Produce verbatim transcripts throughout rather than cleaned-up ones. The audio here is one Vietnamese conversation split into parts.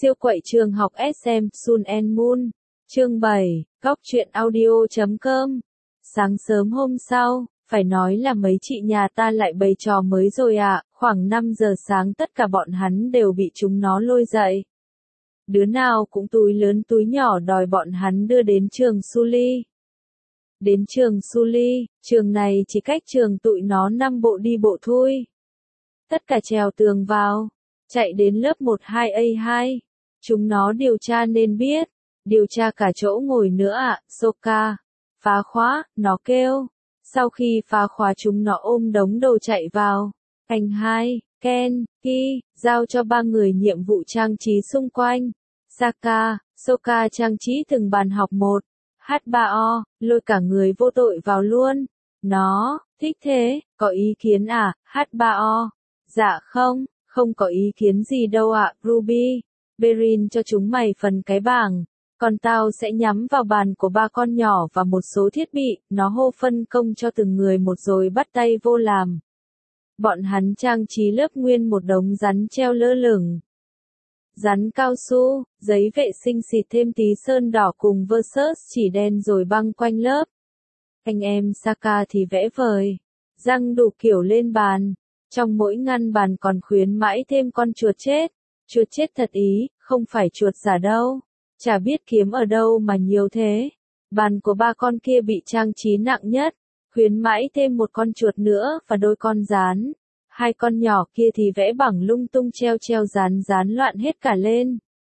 Siêu quậy trường học ét em Sun and Moon. Chương bảy, Góc truyện audio chấm com. Sáng sớm hôm sau, phải nói là mấy chị nhà ta lại bày trò mới rồi ạ, khoảng năm giờ sáng tất cả bọn hắn đều bị chúng nó lôi dậy. Đứa nào cũng túi lớn túi nhỏ đòi bọn hắn đưa đến trường Suli. Đến trường Suli, trường này chỉ cách trường tụi nó năm bộ đi bộ thôi. Tất cả trèo tường vào, chạy đến lớp một hai A hai. Chúng nó điều tra nên biết, điều tra cả chỗ ngồi nữa ạ, à, Soka. Phá khóa, nó kêu. Sau khi phá khóa chúng nó ôm đống đồ chạy vào. Anh hai, Ken, Ki, giao cho ba người nhiệm vụ trang trí xung quanh. Saka, Soka trang trí từng bàn học một. H ba O, lôi cả người vô tội vào luôn. Nó, thích thế, có ý kiến à, H ba O? Dạ không, không có ý kiến gì đâu ạ, à, Ruby. Berin cho chúng mày phần cái bảng, còn tao sẽ nhắm vào bàn của ba con nhỏ và một số thiết bị, nó hô phân công cho từng người một rồi bắt tay vô làm. Bọn hắn trang trí lớp nguyên một đống rắn treo lơ lửng. Rắn cao su, giấy vệ sinh xịt thêm tí sơn đỏ cùng versus chỉ đen rồi băng quanh lớp. Anh em Saka thì vẽ vời, răng đủ kiểu lên bàn, trong mỗi ngăn bàn còn khuyến mãi thêm con chuột chết. Chuột chết thật ý, không phải chuột giả đâu. Chả biết kiếm ở đâu mà nhiều thế. Bàn của ba con kia bị trang trí nặng nhất, khuyến mãi thêm một con chuột nữa và đôi con gián. Hai con nhỏ kia thì vẽ bằng lung tung treo treo dán dán loạn hết cả lên.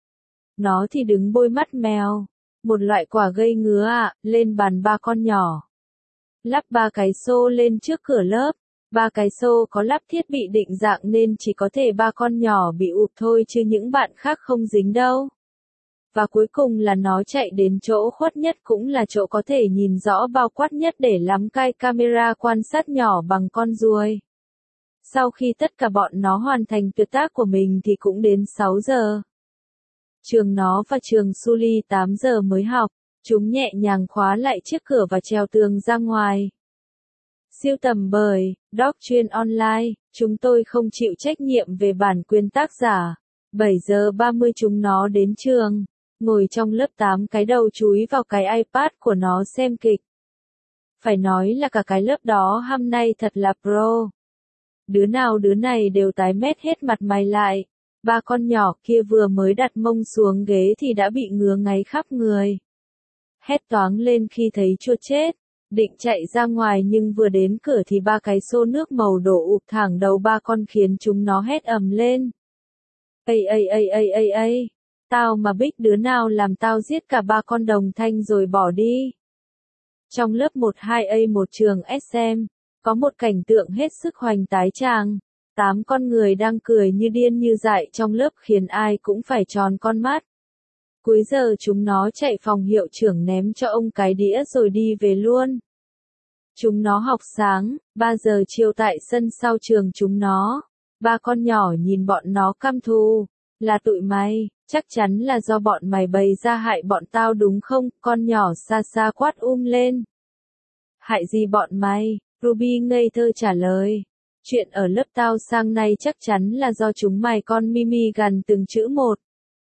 Nó thì đứng bôi mắt mèo, một loại quả gây ngứa ạ, à, lên bàn ba con nhỏ. Lắp ba cái xô lên trước cửa lớp. Ba cái xô có lắp thiết bị định dạng nên chỉ có thể ba con nhỏ bị ụp thôi chứ những bạn khác không dính đâu. Và cuối cùng là nó chạy đến chỗ khuất nhất cũng là chỗ có thể nhìn rõ bao quát nhất để lắm cái camera quan sát nhỏ bằng con ruồi. Sau khi tất cả bọn nó hoàn thành tuyệt tác của mình thì cũng đến sáu giờ. Trường nó và trường Suli tám giờ mới học, chúng nhẹ nhàng khóa lại chiếc cửa và trèo tường ra ngoài. Siêu tầm bởi Doctrine Online, chúng tôi không chịu trách nhiệm về bản quyền tác giả. bảy giờ ba mươi chúng nó đến trường, ngồi trong lớp tám cái đầu chúi vào cái iPad của nó xem kịch. Phải nói là cả cái lớp đó hôm nay thật là pro. Đứa nào đứa này đều tái mét hết mặt mày lại. Ba con nhỏ kia vừa mới đặt mông xuống ghế thì đã bị ngứa ngáy khắp người. Hét toáng lên khi thấy chuột chết. Định chạy ra ngoài nhưng vừa đến cửa thì ba cái xô nước màu đổ ụp thẳng đầu ba con khiến chúng nó hét ầm lên. Ây ây ây ây ây ây, tao mà bích đứa nào làm tao giết cả ba con đồng thanh rồi bỏ đi. Trong lớp một hai A một trường ét em, có một cảnh tượng hết sức hoành tái tràng. Tám con người đang cười như điên như dại trong lớp khiến ai cũng phải tròn con mắt. Cuối giờ chúng nó chạy phòng hiệu trưởng ném cho ông cái đĩa rồi đi về luôn. Chúng nó học sáng, ba giờ chiều tại sân sau trường chúng nó. Ba con nhỏ nhìn bọn nó căm thù. Là tụi mày, chắc chắn là do bọn mày bày ra hại bọn tao đúng không? Con nhỏ xa xa quát um lên. Hại gì bọn mày? Ruby ngây thơ trả lời. Chuyện ở lớp tao sang nay chắc chắn là do chúng mày con Mimi gần từng chữ một.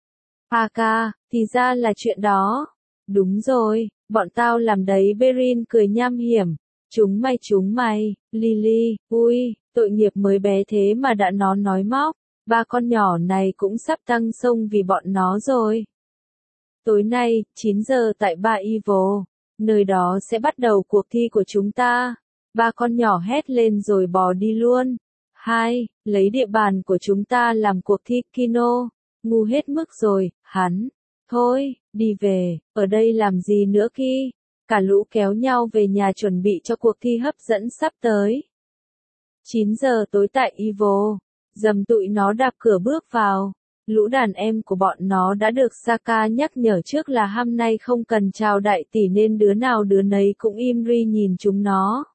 Aka, thì ra là chuyện đó. Đúng rồi, bọn tao làm đấy. Berin cười nham hiểm. Chúng mày chúng mày, Lily, ui, tội nghiệp mới bé thế mà đã nó nói móc. Ba con nhỏ này cũng sắp tăng sông vì bọn nó rồi. Tối nay, chín giờ tại Bar Evil, nơi đó sẽ bắt đầu cuộc thi của chúng ta. Ba con nhỏ hét lên rồi bò đi luôn. Hai, lấy địa bàn của chúng ta làm cuộc thi Kino. Ngu hết mức rồi, hắn. Thôi, đi về, ở đây làm gì nữa Ki? Cả lũ kéo nhau về nhà chuẩn bị cho cuộc thi hấp dẫn sắp tới. chín giờ tối tại Evil, dầm tụi nó đạp cửa bước vào. Lũ đàn em của bọn nó đã được Saka nhắc nhở trước là hôm nay không cần chào đại tỷ nên đứa nào đứa nấy cũng im ri nhìn chúng nó.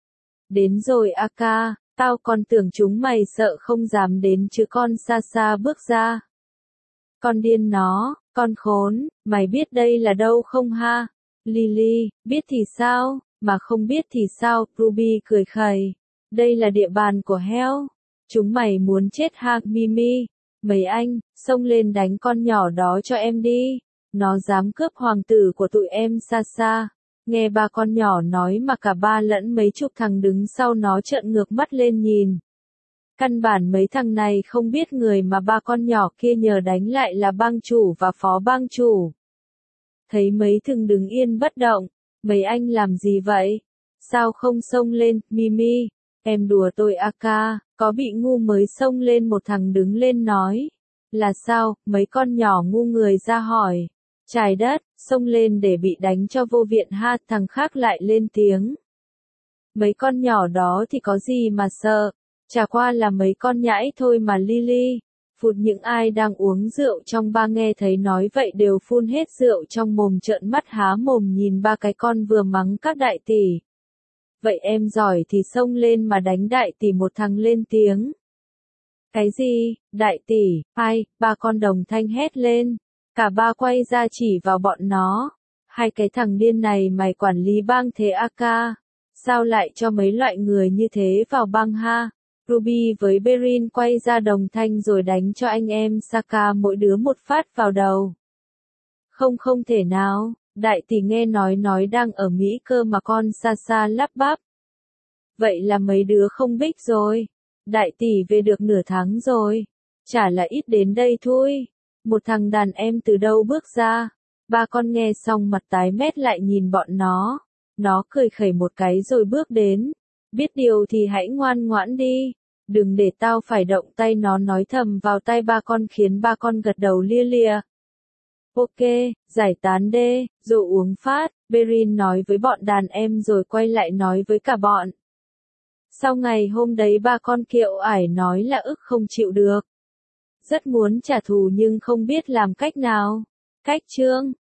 Đến rồi Aka, tao còn tưởng chúng mày sợ không dám đến chứ con xa xa bước ra. Con điên nó, con khốn, mày biết đây là đâu không ha? Lily, biết thì sao, mà không biết thì sao? Ruby cười khẩy. Đây là địa bàn của Hell. Chúng mày muốn chết ha Mimi? Mấy anh, xông lên đánh con nhỏ đó cho em đi. Nó dám cướp hoàng tử của tụi em xa xa. Nghe ba con nhỏ nói mà cả ba lẫn mấy chục thằng đứng sau nó trợn ngược mắt lên nhìn. Căn bản mấy thằng này không biết người mà ba con nhỏ kia nhờ đánh lại là bang chủ và phó bang chủ. Thấy mấy thằng đứng yên bất động, mấy anh làm gì vậy? Sao không xông lên, Mimi? Em đùa tôi a ca, có bị ngu mới xông lên, một thằng đứng lên nói. Là sao? Mấy con nhỏ ngu người ra hỏi. Trái đất, xông lên để bị đánh cho vô viện ha, thằng khác lại lên tiếng. Mấy con nhỏ đó thì có gì mà sợ, chả qua là mấy con nhãi thôi mà Lily. Phụt, những ai đang uống rượu trong ba nghe thấy nói vậy đều phun hết rượu trong mồm, trợn mắt há mồm nhìn ba cái con vừa mắng các đại tỷ. Vậy em giỏi thì xông lên mà đánh đại tỷ, một thằng lên tiếng. Cái gì, đại tỷ, ai, ba con đồng thanh hét lên. Cả ba quay ra chỉ vào bọn nó. Hai cái thằng điên này mày quản lý bang thế a ca? Sao lại cho mấy loại người như thế vào bang ha? Ruby với Berin quay ra đồng thanh rồi đánh cho anh em Saka mỗi đứa một phát vào đầu. Không không thể nào, đại tỷ nghe nói nói đang ở Mỹ cơ mà, con Sasa lắp bắp. Vậy là mấy đứa không bích rồi. Đại tỷ về được nửa tháng rồi. Chả là ít đến đây thôi. Một thằng đàn em từ đâu bước ra. Ba con nghe xong mặt tái mét lại nhìn bọn nó. Nó cười khẩy một cái rồi bước đến. Biết điều thì hãy ngoan ngoãn đi. Đừng để tao phải động tay, nó nói thầm vào tai ba con khiến ba con gật đầu lia lịa. Ok, giải tán đê, rồi uống phát, Berin nói với bọn đàn em rồi quay lại nói với cả bọn. Sau ngày hôm đấy ba con kiệu ải nói là ức không chịu được. Rất muốn trả thù nhưng không biết làm cách nào. Cách chương